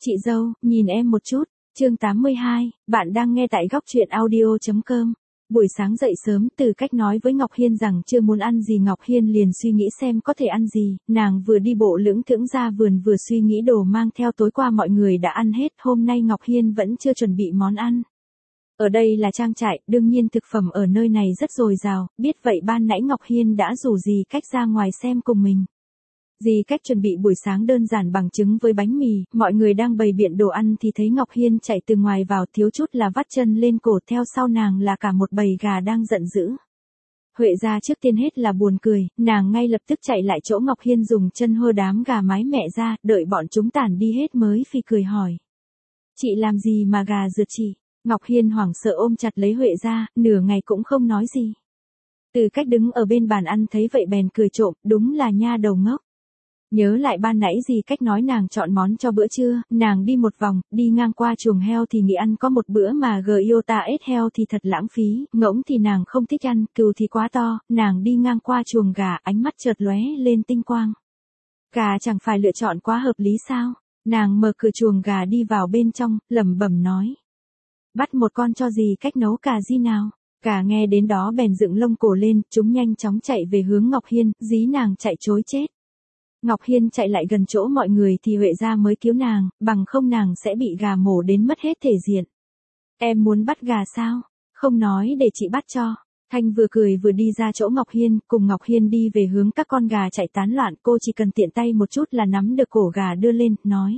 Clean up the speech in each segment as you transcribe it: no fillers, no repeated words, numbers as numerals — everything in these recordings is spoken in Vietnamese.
Chị dâu, nhìn em một chút. Chương 82, bạn đang nghe tại góc truyện audio.com. Buổi sáng dậy sớm, Từ Cách nói với Ngọc Hiên rằng chưa muốn ăn gì. Ngọc Hiên liền suy nghĩ xem có thể ăn gì, nàng vừa đi bộ lững thững ra vườn vừa suy nghĩ đồ mang theo. Tối qua mọi người đã ăn hết, hôm nay Ngọc Hiên vẫn chưa chuẩn bị món ăn. Ở đây là trang trại, đương nhiên thực phẩm ở nơi này rất dồi dào, biết vậy ban nãy Ngọc Hiên đã rủ Dì Cách ra ngoài xem cùng mình. Dì Cách chuẩn bị buổi sáng đơn giản bằng trứng với bánh mì, mọi người đang bày biện đồ ăn thì thấy Ngọc Hiên chạy từ ngoài vào, thiếu chút là vắt chân lên cổ, theo sau nàng là cả một bầy gà đang giận dữ. Huệ gia trước tiên hết là buồn cười, nàng ngay lập tức chạy lại chỗ Ngọc Hiên dùng chân hơ đám gà mái mẹ ra, đợi bọn chúng tản đi hết mới phì cười hỏi. Chị làm gì mà gà rượt chị? Ngọc Hiên hoảng sợ ôm chặt lấy Huệ gia, nửa ngày cũng không nói gì. Từ Cách đứng ở bên bàn ăn thấy vậy bèn cười trộm, đúng là nha đầu ngốc. Nhớ lại ban nãy Dì Cách nói nàng chọn món cho bữa trưa, nàng đi một vòng, đi ngang qua chuồng heo thì nghĩ ăn có một bữa mà Giota ếch heo thì thật lãng phí, ngỗng thì nàng không thích ăn, cừu thì quá to, nàng đi ngang qua chuồng gà, ánh mắt chợt lóe lên tinh quang. Gà chẳng phải lựa chọn quá hợp lý sao? Nàng mở cửa chuồng gà đi vào bên trong, lẩm bẩm nói. Bắt một con cho Dì Cách nấu cà ri nào. Gà nghe đến đó bèn dựng lông cổ lên, chúng nhanh chóng chạy về hướng Ngọc Hiên, dí nàng chạy trối chết. Ngọc Hiên chạy lại gần chỗ mọi người thì Huệ gia mới cứu nàng, bằng không nàng sẽ bị gà mổ đến mất hết thể diện. Em muốn bắt gà sao? Không nói để chị bắt cho. Thanh vừa cười vừa đi ra chỗ Ngọc Hiên, cùng Ngọc Hiên đi về hướng các con gà chạy tán loạn, cô chỉ cần tiện tay một chút là nắm được cổ gà đưa lên, nói.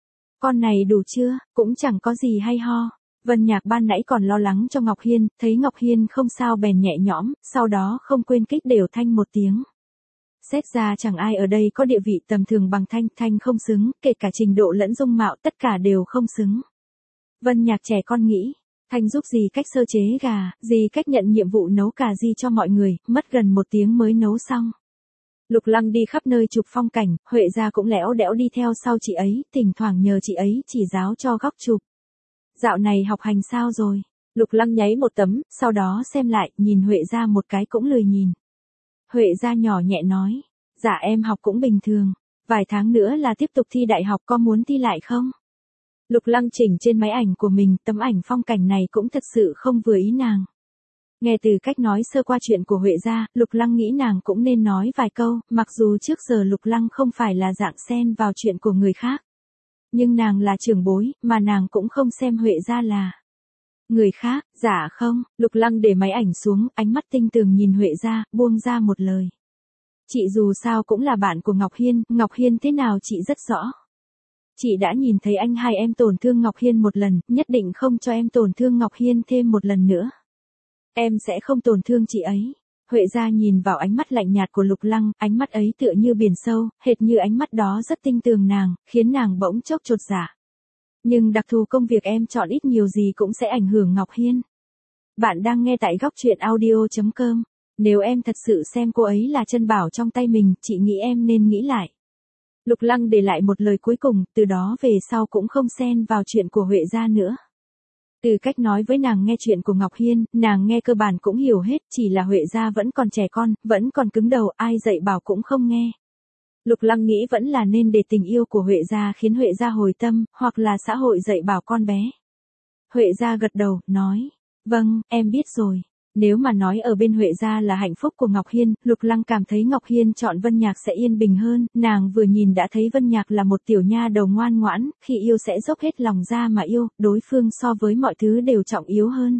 Con này đủ chưa, cũng chẳng có gì hay ho. Vân Nhạc ban nãy còn lo lắng cho Ngọc Hiên, thấy Ngọc Hiên không sao bèn nhẹ nhõm, sau đó không quên kích đều Thanh một tiếng. Xét ra chẳng ai ở đây có địa vị tầm thường bằng Thanh, Thanh không xứng, kể cả trình độ lẫn dung mạo tất cả đều không xứng. Vân Nhạc trẻ con nghĩ, Thanh giúp Dì Cách sơ chế gà, Dì Cách nhận nhiệm vụ nấu cà ri cho mọi người, mất gần 1 tiếng mới nấu xong. Lục Lăng đi khắp nơi chụp phong cảnh, Huệ gia cũng lẽo đẽo đi theo sau chị ấy, thỉnh thoảng nhờ chị ấy chỉ giáo cho góc chụp. Dạo này học hành sao rồi? Lục Lăng nháy một tấm, sau đó xem lại, nhìn Huệ gia một cái cũng lười nhìn. Huệ gia nhỏ nhẹ nói, dạ em học cũng bình thường, vài tháng nữa là tiếp tục thi đại học, có muốn thi lại không? Lục Lăng chỉnh trên máy ảnh của mình, tấm ảnh phong cảnh này cũng thật sự không vừa ý nàng. Nghe Từ Cách nói sơ qua chuyện của Huệ gia, Lục Lăng nghĩ nàng cũng nên nói vài câu, mặc dù trước giờ Lục Lăng không phải là dạng xen vào chuyện của người khác. Nhưng nàng là trưởng bối, mà nàng cũng không xem Huệ gia là người khác. Dạ không. Lục Lăng để máy ảnh xuống, ánh mắt tinh tường nhìn Huệ gia, buông ra một lời. Chị dù sao cũng là bạn của Ngọc Hiên thế nào chị rất rõ. Chị đã nhìn thấy anh hai em tổn thương Ngọc Hiên một lần, nhất định không cho em tổn thương Ngọc Hiên thêm một lần nữa. Em sẽ không tổn thương chị ấy. Huệ gia nhìn vào ánh mắt lạnh nhạt của Lục Lăng, ánh mắt ấy tựa như biển sâu, hệt như ánh mắt đó rất tinh tường nàng, khiến nàng bỗng chốc chột dạ. Nhưng đặc thù công việc em chọn ít nhiều gì cũng sẽ ảnh hưởng Ngọc Hiên. Bạn đang nghe tại góc truyện audio.com. Nếu em thật sự xem cô ấy là chân bảo trong tay mình, chị nghĩ em nên nghĩ lại. Lục Lăng để lại một lời cuối cùng, từ đó về sau cũng không xen vào chuyện của Huệ gia nữa. Từ Cách nói với nàng nghe chuyện của Ngọc Hiên, nàng nghe cơ bản cũng hiểu hết, chỉ là Huệ gia vẫn còn trẻ con, vẫn còn cứng đầu, ai dạy bảo cũng không nghe. Lục Lăng nghĩ vẫn là nên để tình yêu của Huệ gia khiến Huệ gia hồi tâm, hoặc là xã hội dạy bảo con bé. Huệ gia gật đầu, nói, vâng, em biết rồi. Nếu mà nói ở bên Huệ gia là hạnh phúc của Ngọc Hiên, Lục Lăng cảm thấy Ngọc Hiên chọn Vân Nhạc sẽ yên bình hơn, nàng vừa nhìn đã thấy Vân Nhạc là một tiểu nha đầu ngoan ngoãn, khi yêu sẽ dốc hết lòng ra mà yêu, đối phương so với mọi thứ đều trọng yếu hơn.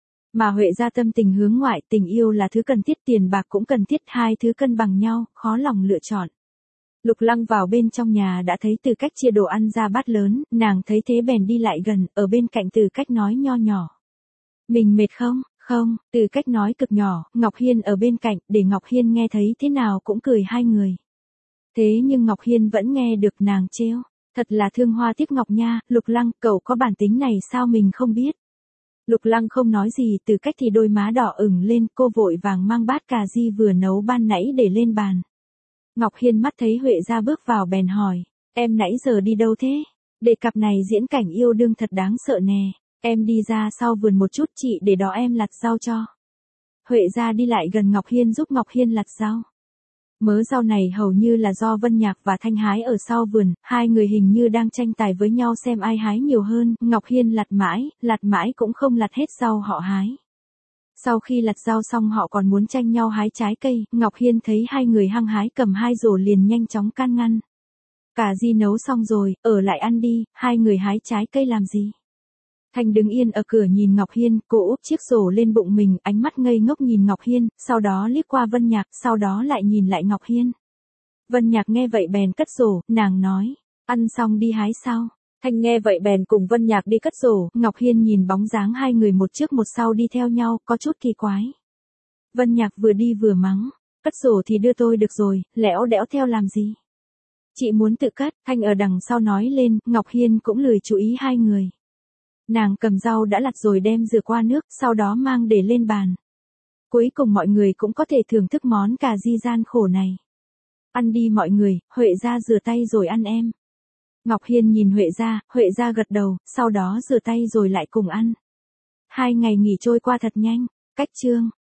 Mà Huệ gia tâm tình hướng ngoại, tình yêu là thứ cần thiết, tiền bạc cũng cần thiết, hai thứ cân bằng nhau, khó lòng lựa chọn. Lục Lăng vào bên trong nhà đã thấy Từ Cách chia đồ ăn ra bát lớn, nàng thấy thế bèn đi lại gần, ở bên cạnh Từ Cách nói nho nhỏ. Mình mệt không? Không, Từ Cách nói cực nhỏ, Ngọc Hiên ở bên cạnh, để Ngọc Hiên nghe thấy thế nào cũng cười hai người. Thế nhưng Ngọc Hiên vẫn nghe được nàng trêu, thật là thương hoa tiếc ngọc nha, Lục Lăng, cậu có bản tính này sao mình không biết. Lục Lăng không nói gì, Từ Cách thì đôi má đỏ ửng lên, cô vội vàng mang bát cà ri vừa nấu ban nãy để lên bàn. Ngọc Hiên mắt thấy Huệ gia bước vào bèn hỏi, em nãy giờ đi đâu thế? Đề cặp này diễn cảnh yêu đương thật đáng sợ nè, em đi ra sau vườn một chút chị để đó em lặt rau cho. Huệ gia đi lại gần Ngọc Hiên giúp Ngọc Hiên lặt rau. Mớ rau này hầu như là do Vân Nhạc và Thanh hái ở sau vườn, hai người hình như đang tranh tài với nhau xem ai hái nhiều hơn, Ngọc Hiên lặt mãi cũng không lặt hết rau họ hái. Sau khi lặt rau xong họ còn muốn tranh nhau hái trái cây, Ngọc Hiên thấy hai người hăng hái cầm hai rổ liền nhanh chóng can ngăn. Cà ri nấu xong rồi, ở lại ăn đi, hai người hái trái cây làm gì? Thanh đứng yên ở cửa nhìn Ngọc Hiên, cô úp chiếc rổ lên bụng mình, ánh mắt ngây ngốc nhìn Ngọc Hiên, sau đó liếc qua Vân Nhạc, sau đó lại nhìn lại Ngọc Hiên. Vân Nhạc nghe vậy bèn cất rổ, nàng nói, ăn xong đi hái sao? Thanh nghe vậy bèn cùng Vân Nhạc đi cất rổ, Ngọc Hiên nhìn bóng dáng hai người một trước một sau đi theo nhau, có chút kỳ quái. Vân Nhạc vừa đi vừa mắng, cất rổ thì đưa tôi được rồi, lẽo đẽo theo làm gì? Chị muốn tự cất, Thanh ở đằng sau nói lên, Ngọc Hiên cũng lười chú ý hai người. Nàng cầm rau đã lặt rồi đem rửa qua nước, sau đó mang để lên bàn. Cuối cùng mọi người cũng có thể thưởng thức món cà ri gian khổ này. Ăn đi mọi người, Huệ gia rửa tay rồi ăn em. Ngọc Hiên nhìn Huệ gia gật đầu, sau đó rửa tay rồi lại cùng ăn. 2 ngày nghỉ trôi qua thật nhanh, cách chương.